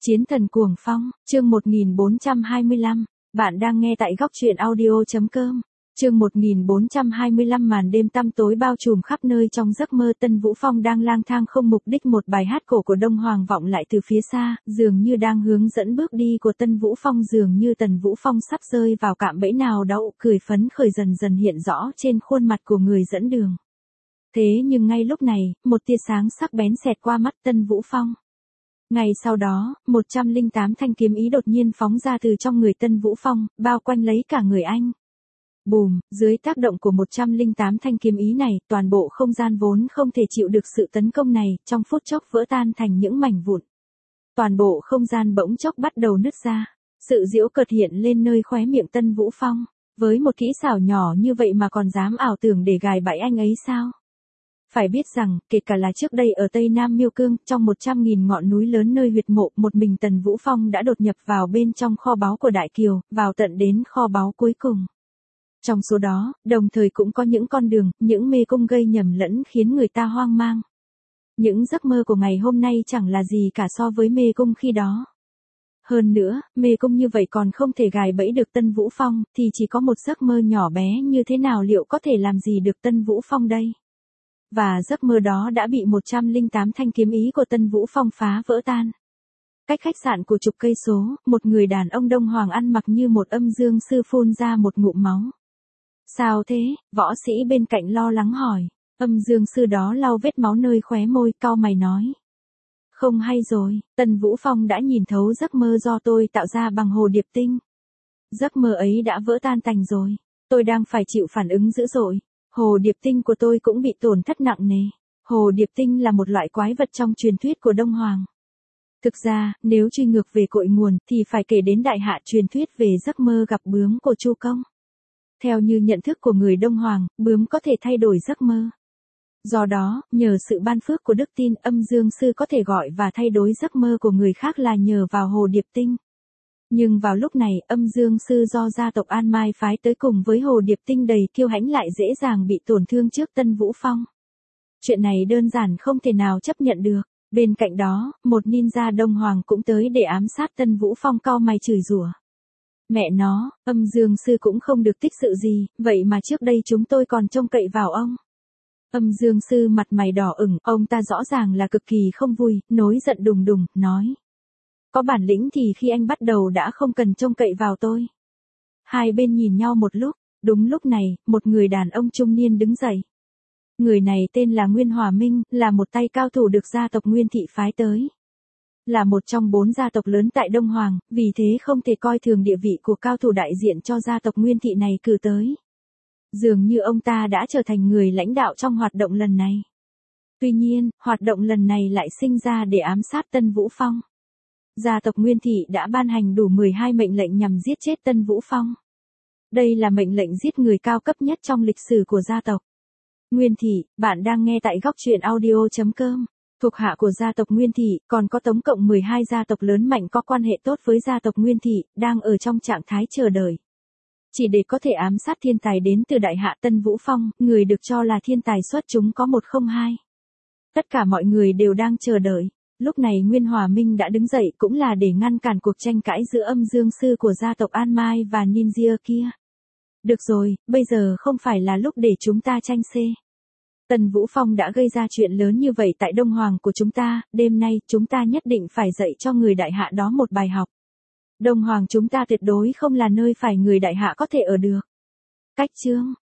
Chiến thần cuồng phong, chương 1425, bạn đang nghe tại góc truyện audio.com. Chương 1425 màn đêm tăm tối bao trùm khắp nơi trong giấc mơ Tân Vũ Phong đang lang thang không mục đích, một bài hát cổ của Đông Hoàng vọng lại từ phía xa, dường như đang hướng dẫn bước đi của Tân Vũ Phong, dường như Tần Vũ Phong sắp rơi vào cạm bẫy nào đó, cười phấn khởi dần dần hiện rõ trên khuôn mặt của người dẫn đường. Thế nhưng ngay lúc này, một tia sáng sắc bén xẹt qua mắt Tân Vũ Phong. Ngày sau đó, 108 thanh kiếm ý đột nhiên phóng ra từ trong người Tân Vũ Phong, bao quanh lấy cả người anh. Bùm, dưới tác động của 108 thanh kiếm ý này, toàn bộ không gian vốn không thể chịu được sự tấn công này, trong phút chốc vỡ tan thành những mảnh vụn. Toàn bộ không gian bỗng chốc bắt đầu nứt ra. Sự giễu cợt hiện lên nơi khóe miệng Tân Vũ Phong. Với một kỹ xảo nhỏ như vậy mà còn dám ảo tưởng để gài bẫy anh ấy sao? Phải biết rằng, kể cả là trước đây ở Tây Nam Miêu Cương, trong 100.000 ngọn núi lớn nơi huyệt mộ, một mình Tần Vũ Phong đã đột nhập vào bên trong kho báu của Đại Kiều, vào tận đến kho báu cuối cùng. Trong số đó, đồng thời cũng có những con đường, những mê cung gây nhầm lẫn khiến người ta hoang mang. Những giấc mơ của ngày hôm nay chẳng là gì cả so với mê cung khi đó. Hơn nữa, mê cung như vậy còn không thể gài bẫy được Tân Vũ Phong, thì chỉ có một giấc mơ nhỏ bé như thế nào liệu có thể làm gì được Tân Vũ Phong đây? Và giấc mơ đó đã bị 108 thanh kiếm ý của Tân Vũ Phong phá vỡ tan. Cách khách sạn của chục cây số, một người đàn ông Đông Hoàng ăn mặc như một âm dương sư phun ra một ngụm máu. Sao thế? Võ sĩ bên cạnh lo lắng hỏi. Âm dương sư đó lau vết máu nơi khóe môi, cau mày nói. Không hay rồi, Tân Vũ Phong đã nhìn thấu giấc mơ do tôi tạo ra bằng hồ điệp tinh. Giấc mơ ấy đã vỡ tan tành rồi. Tôi đang phải chịu phản ứng dữ dội. Hồ điệp tinh của tôi cũng bị tổn thất nặng nề. Hồ điệp tinh là một loại quái vật trong truyền thuyết của Đông Hoàng. Thực ra, nếu truy ngược về cội nguồn thì phải kể đến đại hạ truyền thuyết về giấc mơ gặp bướm của Chu Công. Theo như nhận thức của người Đông Hoàng, bướm có thể thay đổi giấc mơ. Do đó, nhờ sự ban phước của đức tin, âm dương sư có thể gọi và thay đổi giấc mơ của người khác là nhờ vào hồ điệp tinh. Nhưng vào lúc này, âm dương sư do gia tộc An Mai phái tới cùng với hồ điệp tinh đầy kiêu hãnh lại dễ dàng bị tổn thương trước Tân Vũ Phong. Chuyện này đơn giản không thể nào chấp nhận được. Bên cạnh đó, một ninja Đông Hoàng cũng tới để ám sát Tân Vũ Phong, cau mày chửi rủa. Mẹ nó, âm dương sư cũng không được tích sự gì, vậy mà trước đây chúng tôi còn trông cậy vào ông. Âm dương sư mặt mày đỏ ửng, ông ta rõ ràng là cực kỳ không vui, nổi giận đùng đùng, nói. Có bản lĩnh thì khi anh bắt đầu đã không cần trông cậy vào tôi. Hai bên nhìn nhau một lúc, đúng lúc này, một người đàn ông trung niên đứng dậy. Người này tên là Nguyên Hòa Minh, là một tay cao thủ được gia tộc Nguyên Thị phái tới. Là một trong 4 gia tộc lớn tại Đông Hoàng, vì thế không thể coi thường địa vị của cao thủ đại diện cho gia tộc Nguyên Thị này cử tới. Dường như ông ta đã trở thành người lãnh đạo trong hoạt động lần này. Tuy nhiên, hoạt động lần này lại sinh ra để ám sát Tân Vũ Phong. Gia tộc Nguyên Thị đã ban hành đủ 12 mệnh lệnh nhằm giết chết Tân Vũ Phong. Đây là mệnh lệnh giết người cao cấp nhất trong lịch sử của gia tộc Nguyên Thị. Bạn đang nghe tại góc truyện audio.com. Thuộc hạ của gia tộc Nguyên Thị, còn có tổng cộng 12 gia tộc lớn mạnh có quan hệ tốt với gia tộc Nguyên Thị, đang ở trong trạng thái chờ đợi. Chỉ để có thể ám sát thiên tài đến từ đại hạ Tân Vũ Phong, người được cho là thiên tài xuất chúng có 102. Tất cả mọi người đều đang chờ đợi. Lúc này Nguyên Hòa Minh đã đứng dậy, cũng là để ngăn cản cuộc tranh cãi giữa âm dương sư của gia tộc An Mai và ninja kia. Được rồi, bây giờ không phải là lúc để chúng ta tranh xê. Tần Vũ Phong đã gây ra chuyện lớn như vậy tại Đông Hoàng của chúng ta, đêm nay chúng ta nhất định phải dạy cho người đại hạ đó một bài học. Đông Hoàng chúng ta tuyệt đối không là nơi phải người đại hạ có thể ở được. Cách chương